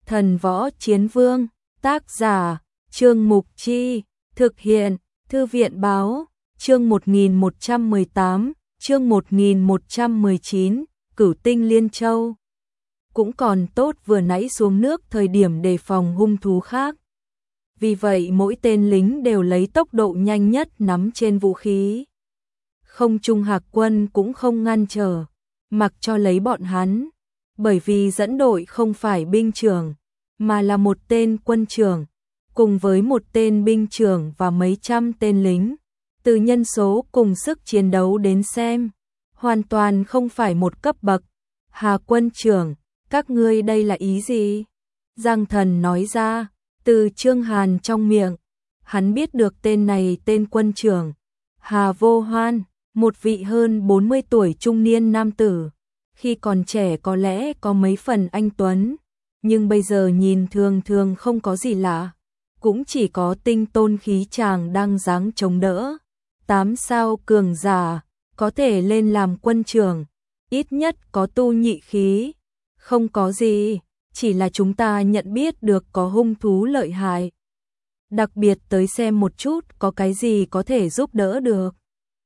Thần Võ Chiến Vương, tác giả, Trương Mục Chi, thực hiện, Thư viện Báo, chương 1118, chương 1119, Cửu Tinh Liên Châu. Cũng còn tốt vừa nãy xuống nước thời điểm đề phòng hung thú khác. Vì vậy mỗi tên lính đều lấy tốc độ nhanh nhất nắm trên vũ khí. Không Trung Hạc Quân cũng không ngăn trở, mặc cho lấy bọn hắn, bởi vì dẫn đội không phải binh trưởng, mà là một tên quân trưởng, cùng với một tên binh trưởng và mấy trăm tên lính. Từ nhân số cùng sức chiến đấu đến xem, hoàn toàn không phải một cấp bậc. Hà quân trưởng, các ngươi đây là ý gì? Giang Thần nói ra, từ Trương Hàn trong miệng, hắn biết được tên này tên quân trưởng. Hà Vô Hoan, một vị hơn 40 tuổi trung niên nam tử, khi còn trẻ có lẽ có mấy phần anh tuấn, nhưng bây giờ nhìn thường thường không có gì lạ, cũng chỉ có tinh tôn khí chàng đang dáng chống đỡ. 8 sao cường giả, có thể lên làm quân trưởng, ít nhất có tu nhị khí. Không có gì, chỉ là chúng ta nhận biết được có hung thú lợi hại. Đặc biệt tới xem một chút có cái gì có thể giúp đỡ được.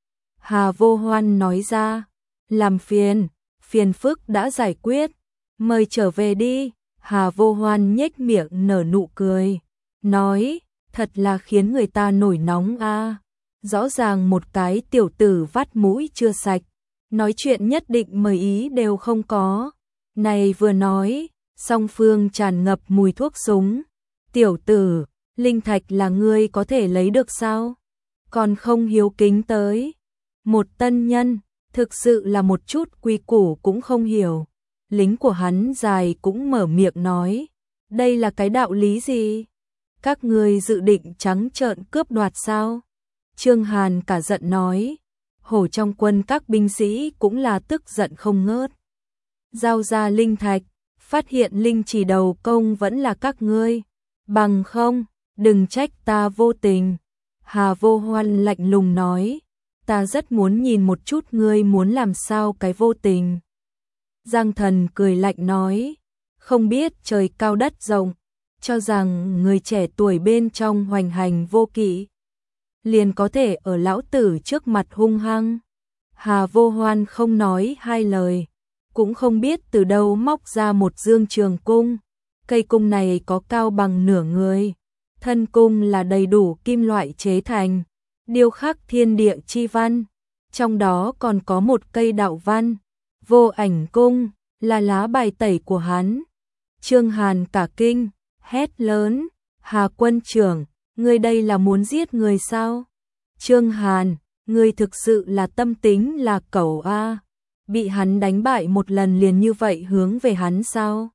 Hà Vô Hoan nói ra, làm phiền phức đã giải quyết, mời trở về đi. Hà Vô Hoan nhếch miệng nở nụ cười, nói, thật là khiến người ta nổi nóng a. Rõ ràng một cái tiểu tử vắt mũi chưa sạch, nói chuyện nhất định mời ý đều không có. Này vừa nói, song phương tràn ngập mùi thuốc súng. Tiểu tử, linh thạch là ngươi có thể lấy được sao? Còn không hiếu kính tới. Một tân nhân, thực sự là một chút quy củ cũng không hiểu. Lính của hắn dài cũng mở miệng nói, đây là cái đạo lý gì? Các ngươi dự định trắng trợn cướp đoạt sao? Trương Hàn cả giận nói, hổ trong quân các binh sĩ cũng là tức giận không ngớt. Giao ra linh thạch, phát hiện linh chỉ đầu công vẫn là các ngươi, bằng không, đừng trách ta vô tình. Hà Vô Hoan lạnh lùng nói, ta rất muốn nhìn một chút ngươi muốn làm sao cái vô tình. Giang Thần cười lạnh nói, không biết trời cao đất rộng, cho rằng người trẻ tuổi bên trong hoành hành vô kỵ, liền có thể ở lão tử trước mặt hung hăng. Hà Vô Hoan không nói hai lời, cũng không biết từ đâu móc ra một dương trường cung. Cây cung này có cao bằng nửa người, thân cung là đầy đủ kim loại chế thành, điêu khắc thiên địa chi văn, trong đó còn có một cây đạo văn. Vô Ảnh cung là lá bài tẩy của hắn. Trương Hàn cả kinh, hét lớn, Hà quân trưởng, ngươi đây là muốn giết người sao? Trương Hàn, ngươi thực sự là tâm tính là cẩu a. Bị hắn đánh bại một lần liền như vậy hướng về hắn sao?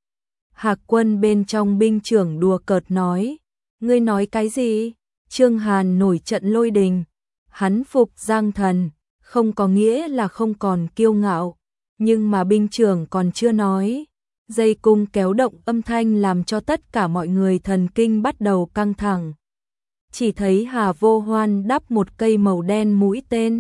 Hạc quân bên trong binh trưởng đùa cợt nói, ngươi nói cái gì? Trương Hàn nổi trận lôi đình, hắn phục Giang Thần, không có nghĩa là không còn kiêu ngạo, nhưng mà binh trưởng còn chưa nói. Dây cung kéo động âm thanh làm cho tất cả mọi người thần kinh bắt đầu căng thẳng. Chỉ thấy Hà Vô Hoan đắp một cây màu đen mũi tên,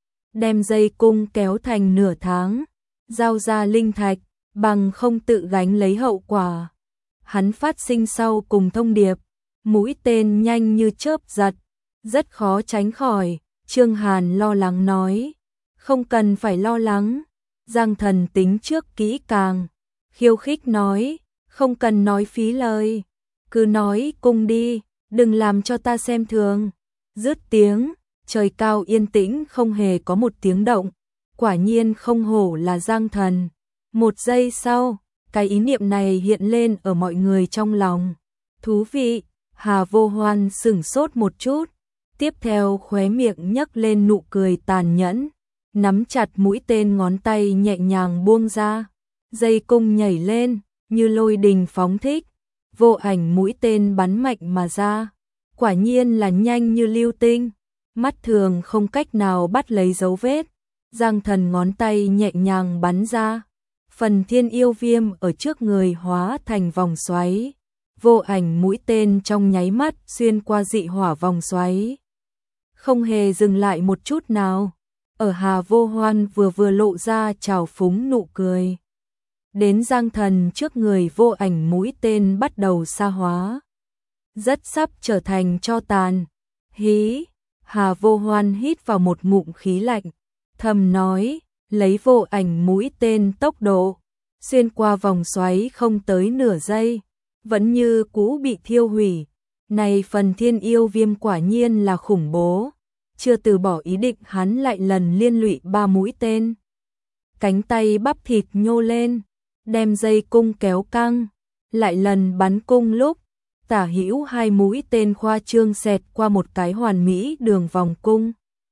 đem dây cung kéo thành nửa tháng, giao ra linh thạch, bằng không tự gánh lấy hậu quả. Hắn phát sinh sau cùng thông điệp, mũi tên nhanh như chớp giật, rất khó tránh khỏi. Trương Hàn lo lắng nói, không cần phải lo lắng. Giang Thần tính trước kỹ càng, khiêu khích nói, không cần nói phí lời, cứ nói cung đi, đừng làm cho ta xem thường. Dứt tiếng, trời cao yên tĩnh không hề có một tiếng động, quả nhiên không hổ là Giang Thần. Một giây sau, cái ý niệm này hiện lên ở mọi người trong lòng. Thú vị. Hà Vô Hoan sửng sốt một chút, tiếp theo khóe miệng nhấc lên nụ cười tàn nhẫn, nắm chặt mũi tên, ngón tay nhẹ nhàng buông ra, dây cung nhảy lên, như lôi đình phóng thích, vô ảnh mũi tên bắn mạnh mà ra, quả nhiên là nhanh như lưu tinh, mắt thường không cách nào bắt lấy dấu vết. Giang Thần ngón tay nhẹ nhàng bắn ra, phần thiên yêu viêm ở trước người hóa thành vòng xoáy, vô ảnh mũi tên trong nháy mắt xuyên qua dị hỏa vòng xoáy, không hề dừng lại một chút nào. Ở Hà Vô Hoan vừa lộ ra trào phúng nụ cười. đến Giang Thần trước người vô ảnh mũi tên bắt đầu xa hóa. Rất sắp trở thành tro tàn. Hí, Hà Vô Hoan hít vào một ngụm khí lạnh, thầm nói, lấy vô ảnh mũi tên tốc độ, xuyên qua vòng xoáy không tới nửa giây, vẫn như cũ bị thiêu hủy. Này phần thiên yêu viêm quả nhiên là khủng bố, chưa từ bỏ ý định hắn lại lần liên lụy 3 mũi tên. Cánh tay bắp thịt nhô lên, đem dây cung kéo căng, lại lần bắn cung lúc, tả hữu 2 mũi tên khoa trương xẹt qua một cái hoàn mỹ đường vòng cung.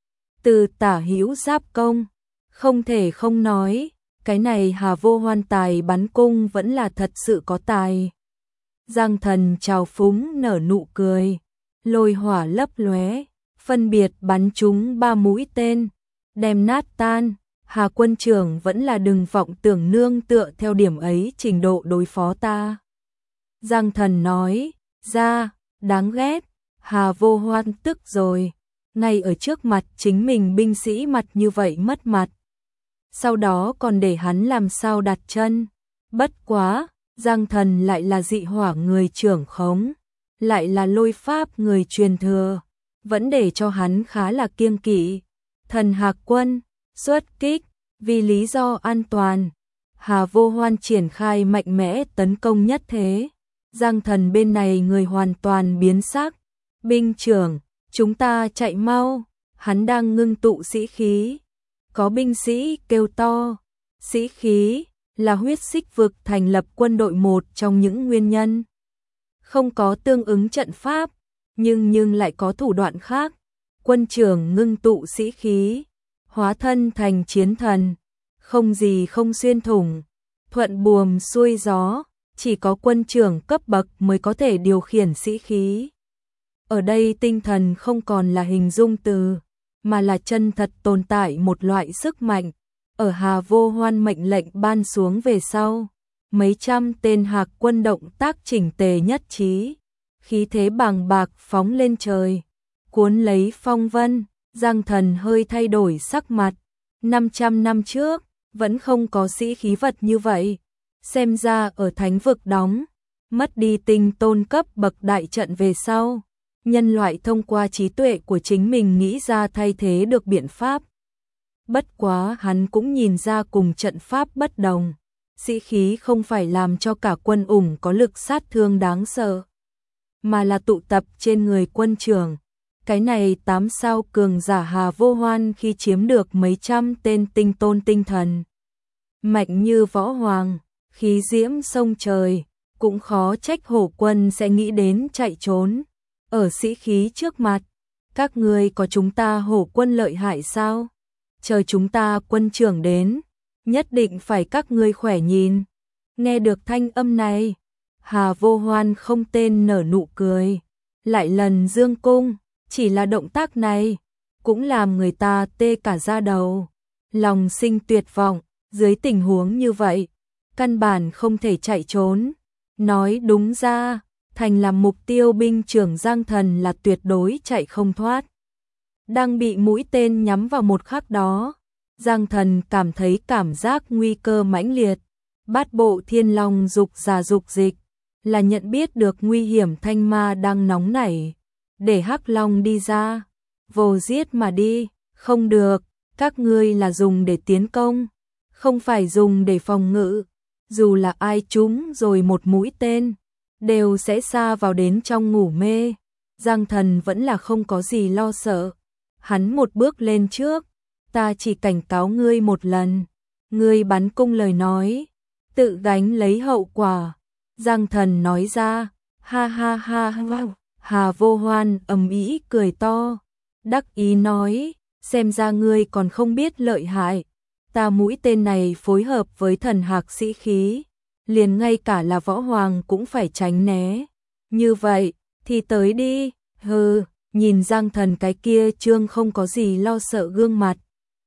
Từ tả hữu giáp công, không thể không nói, cái này Hà Vô Hoan tài bắn cung vẫn là thật sự có tài. Giang Thần trào phúng nở nụ cười, lôi hỏa lấp lóe, phân biệt bắn trúng 3 mũi tên, đem nát tan. Hà quân trưởng vẫn là đừng vọng tưởng nương tựa theo điểm ấy trình độ đối phó ta. Giang Thần nói, ra, đáng ghét. Hà Vô Hoan tức rồi, ngay ở trước mặt chính mình binh sĩ mặt như vậy mất mặt. Sau đó còn để hắn làm sao đặt chân. Bất quá, Giang Thần lại là dị hỏa người trưởng khống, lại là lôi pháp người truyền thừa, vẫn để cho hắn khá là kiêng kỵ. Thần Hạc quân, xuất kích, vì lý do an toàn. Hà Vô Hoan triển khai mạnh mẽ tấn công nhất thế. Giang Thần bên này người hoàn toàn biến sắc. Binh trưởng, chúng ta chạy mau. Hắn đang ngưng tụ sĩ khí. Có binh sĩ kêu to. Sĩ khí là huyết xích vực thành lập quân đội một trong những nguyên nhân. Không có tương ứng trận pháp, nhưng lại có thủ đoạn khác. Quân trưởng ngưng tụ sĩ khí, hóa thân thành chiến thần, không gì không xuyên thủng, thuận buồm xuôi gió, chỉ có quân trưởng cấp bậc mới có thể điều khiển sĩ khí. Ở đây tinh thần không còn là hình dung từ, mà là chân thật tồn tại một loại sức mạnh. Ở Hà Vô Hoan mệnh lệnh ban xuống về sau, mấy trăm tên Hạc quân động tác chỉnh tề nhất trí, khí thế bàng bạc phóng lên trời, cuốn lấy phong vân. Giang Thần hơi thay đổi sắc mặt, 500 năm trước, vẫn không có sĩ khí vật như vậy. Xem ra ở thánh vực đóng, mất đi tinh tôn cấp bậc đại trận về sau, nhân loại thông qua trí tuệ của chính mình nghĩ ra thay thế được biện pháp. Bất quá hắn cũng nhìn ra cùng trận pháp bất đồng, sĩ khí không phải làm cho cả quân ủng có lực sát thương đáng sợ, mà là tụ tập trên người quân trưởng. Cái này 8 sao cường giả Hà Vô Hoan khi chiếm được mấy trăm tên tinh tôn tinh thần, mạnh như võ hoàng, khí diễm sông trời, cũng khó trách hổ quân sẽ nghĩ đến chạy trốn. Ở sĩ khí trước mặt, các ngươi có chúng ta hổ quân lợi hại sao? Chờ chúng ta quân trưởng đến, nhất định phải các ngươi khỏe nhìn. Nghe được thanh âm này, Hà Vô Hoan không tên nở nụ cười, lại lần dương cung. Chỉ là động tác này, cũng làm người ta tê cả da đầu, lòng sinh tuyệt vọng. Dưới tình huống như vậy, căn bản không thể chạy trốn. Nói đúng ra, thành làm mục tiêu binh trưởng Giang Thần là tuyệt đối chạy không thoát. Đang bị mũi tên nhắm vào một khắc đó, Giang Thần cảm thấy cảm giác nguy cơ mãnh liệt. Bát bộ thiên long dục giả dục dịch, là nhận biết được nguy hiểm thanh ma đang nóng nảy. Để Hắc Long đi ra, vồ giết mà đi. Không được, các ngươi là dùng để tiến công, không phải dùng để phòng ngự. Dù là ai trúng rồi một mũi tên, đều sẽ sa vào đến trong ngủ mê. Giang Thần vẫn là không có gì lo sợ. Hắn một bước lên trước, ta chỉ cảnh cáo ngươi một lần, ngươi bắn cung lời nói, tự gánh lấy hậu quả. Giang Thần nói ra, ha ha ha wow. Hà Vô Hoan ầm ĩ cười to, đắc ý nói, xem ra ngươi còn không biết lợi hại. Ta mũi tên này phối hợp với thần hạc sĩ khí, liền ngay cả là võ hoàng cũng phải tránh né. Như vậy, thì tới đi. Hừ, nhìn Giang Thần cái kia trương không có gì lo sợ gương mặt.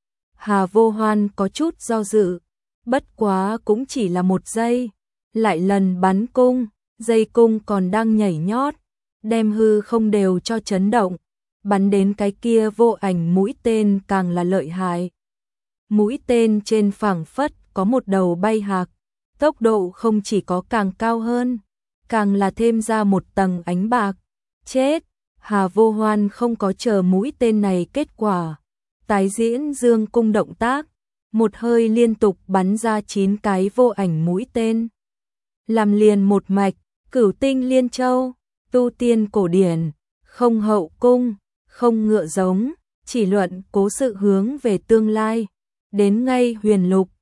Hà Vô Hoan có chút do dự, bất quá cũng chỉ là một giây. Lại lần bắn cung, dây cung còn đang nhảy nhót, đem hư không đều cho chấn động, bắn đến cái kia vô ảnh mũi tên càng là lợi hại. Mũi tên trên phảng phất có một đầu bay hạc, tốc độ không chỉ có càng cao hơn, càng là thêm ra một tầng ánh bạc. Chết, Hà Vô Hoan không có chờ mũi tên này kết quả. Tái diễn dương cung động tác, một hơi liên tục bắn ra 9 cái vô ảnh mũi tên. Làm liền một mạch, Cửu Tinh Liên Châu, tu tiên cổ điển, không hậu cung, không ngựa giống, chỉ luận cố sự hướng về tương lai. Đến ngay huyền lục,